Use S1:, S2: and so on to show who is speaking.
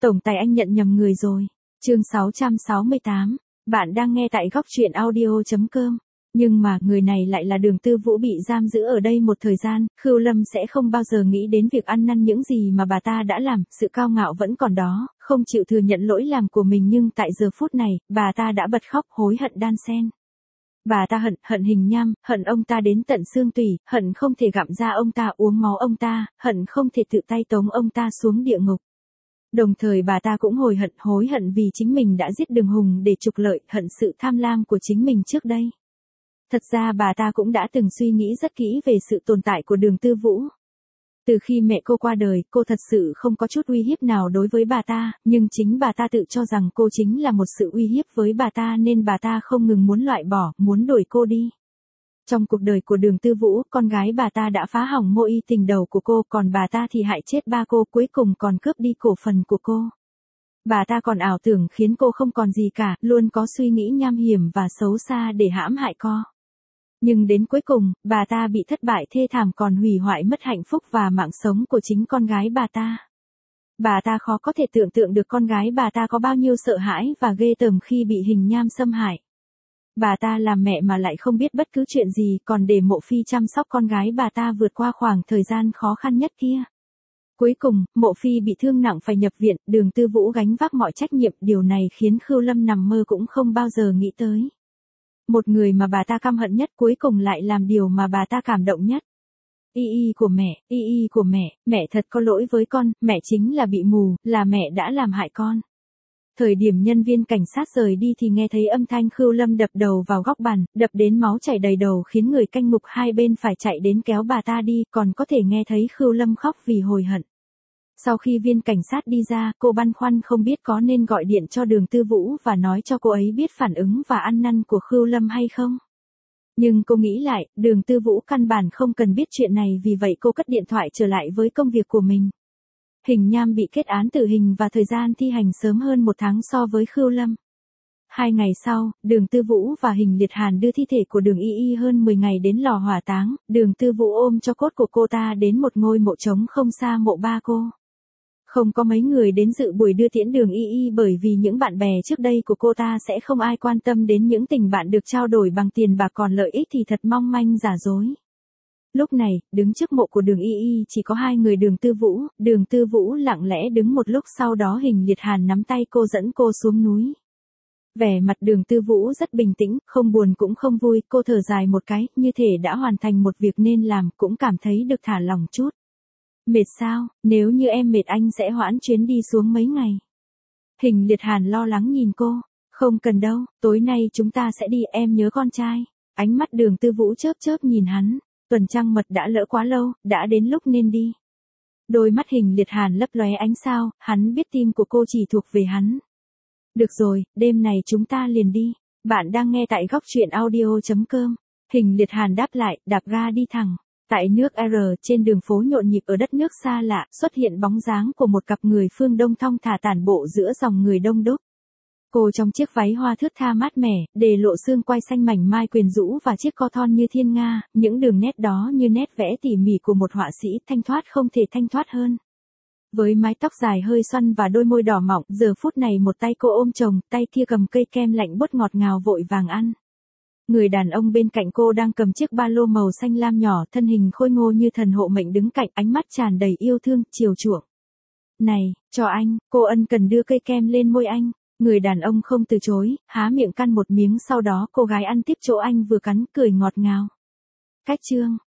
S1: Tổng tài anh nhận nhầm người rồi. Chương 668. Bạn đang nghe tại góc truyện audio.com. Nhưng mà người này lại là Đường Tư Vũ bị giam giữ ở đây một thời gian, Khưu Lâm sẽ không bao giờ nghĩ đến việc ăn năn những gì mà bà ta đã làm, sự cao ngạo vẫn còn đó, không chịu thừa nhận lỗi làm của mình, nhưng tại giờ phút này, bà ta đã bật khóc hối hận đan xen. Bà ta hận Hình Nham, hận ông ta đến tận xương tủy, hận không thể gặm da ông ta, uống máu ông ta, hận không thể tự tay tống ông ta xuống địa ngục. Đồng thời bà ta cũng hối hận vì chính mình đã giết Đường Hùng để trục lợi, hận sự tham lam của chính mình trước đây. Thật ra bà ta cũng đã từng suy nghĩ rất kỹ về sự tồn tại của Đường Tư Vũ. Từ khi mẹ cô qua đời, cô thật sự không có chút uy hiếp nào đối với bà ta, nhưng chính bà ta tự cho rằng cô chính là một sự uy hiếp với bà ta nên bà ta không ngừng muốn loại bỏ, muốn đuổi cô đi. Trong cuộc đời của Đường Tư Vũ, con gái bà ta đã phá hỏng mối tình đầu của cô, còn bà ta thì hại chết ba cô, cuối cùng còn cướp đi cổ phần của cô. Bà ta còn ảo tưởng khiến cô không còn gì cả, luôn có suy nghĩ nham hiểm và xấu xa để hãm hại cô. Nhưng đến cuối cùng, bà ta bị thất bại thê thảm, còn hủy hoại mất hạnh phúc và mạng sống của chính con gái bà ta. Bà ta khó có thể tưởng tượng được con gái bà ta có bao nhiêu sợ hãi và ghê tởm khi bị Hình Nham xâm hại. Bà ta làm mẹ mà lại không biết bất cứ chuyện gì, còn để Mộ Phi chăm sóc con gái bà ta vượt qua khoảng thời gian khó khăn nhất kia. Cuối cùng, Mộ Phi bị thương nặng phải nhập viện, Đường Tư Vũ gánh vác mọi trách nhiệm, điều này khiến Khưu Lâm nằm mơ cũng không bao giờ nghĩ tới. Một người mà bà ta căm hận nhất cuối cùng lại làm điều mà bà ta cảm động nhất. Y của mẹ thật có lỗi với con, mẹ chính là bị mù, là mẹ đã làm hại con. Thời điểm nhân viên cảnh sát rời đi thì nghe thấy âm thanh Khưu Lâm đập đầu vào góc bàn, đập đến máu chảy đầy đầu khiến người canh ngục hai bên phải chạy đến kéo bà ta đi, còn có thể nghe thấy Khưu Lâm khóc vì hối hận. Sau khi viên cảnh sát đi ra, cô băn khoăn không biết có nên gọi điện cho Đường Tư Vũ và nói cho cô ấy biết phản ứng và ăn năn của Khưu Lâm hay không. Nhưng cô nghĩ lại, Đường Tư Vũ căn bản không cần biết chuyện này, vì vậy cô cất điện thoại trở lại với công việc của mình. Hình Nham bị kết án tử hình và thời gian thi hành sớm hơn 1 tháng so với Khưu Lâm. 2 ngày sau, Đường Tư Vũ và Hình Liệt Hàn đưa thi thể của Đường Y hơn 10 ngày đến lò hỏa táng, Đường Tư Vũ ôm cho cốt của cô ta đến một ngôi mộ trống không xa mộ ba cô. Không có mấy người đến dự buổi đưa tiễn Đường Y bởi vì những bạn bè trước đây của cô ta sẽ không ai quan tâm đến những tình bạn được trao đổi bằng tiền bạc, còn lợi ích thì thật mong manh giả dối. Lúc này, đứng trước mộ của Đường Y chỉ có 2 người, Đường Tư Vũ lặng lẽ đứng một lúc, sau đó Hình Liệt Hàn nắm tay cô dẫn cô xuống núi. Vẻ mặt Đường Tư Vũ rất bình tĩnh, không buồn cũng không vui, cô thở dài một cái, như thể đã hoàn thành một việc nên làm, cũng cảm thấy được thả lỏng chút. Mệt sao, nếu như em mệt anh sẽ hoãn chuyến đi xuống mấy ngày. Hình Liệt Hàn lo lắng nhìn cô, không cần đâu, tối nay chúng ta sẽ đi, em nhớ con trai. Ánh mắt Đường Tư Vũ chớp chớp nhìn hắn, tuần trăng mật đã lỡ quá lâu, đã đến lúc nên đi. Đôi mắt Hình Liệt Hàn lấp lóe ánh sao, hắn biết tim của cô chỉ thuộc về hắn. Được rồi, đêm này chúng ta liền đi. Bạn đang nghe tại góc truyện audio.com. Hình Liệt Hàn đáp lại, đạp ga đi thẳng. Tại nước R, trên đường phố nhộn nhịp ở đất nước xa lạ, xuất hiện bóng dáng của một cặp người phương Đông thong thả tản bộ giữa dòng người đông đúc. Cô trong chiếc váy hoa thướt tha mát mẻ, để lộ xương quai xanh mảnh mai quyến rũ và chiếc co thon như thiên nga, những đường nét đó như nét vẽ tỉ mỉ của một họa sĩ, thanh thoát không thể thanh thoát hơn. Với mái tóc dài hơi xoăn và đôi môi đỏ mọng, giờ phút này một tay cô ôm chồng, tay kia cầm cây kem lạnh buốt ngọt ngào vội vàng ăn. Người đàn ông bên cạnh cô đang cầm chiếc ba lô màu xanh lam nhỏ, thân hình khôi ngô như thần hộ mệnh đứng cạnh, ánh mắt tràn đầy yêu thương, chiều chuộng. Này, cho anh, cô ân cần đưa cây kem lên môi anh. Người đàn ông không từ chối, há miệng căn một miếng, sau đó cô gái ăn tiếp chỗ anh vừa cắn, cười ngọt ngào. Cách chương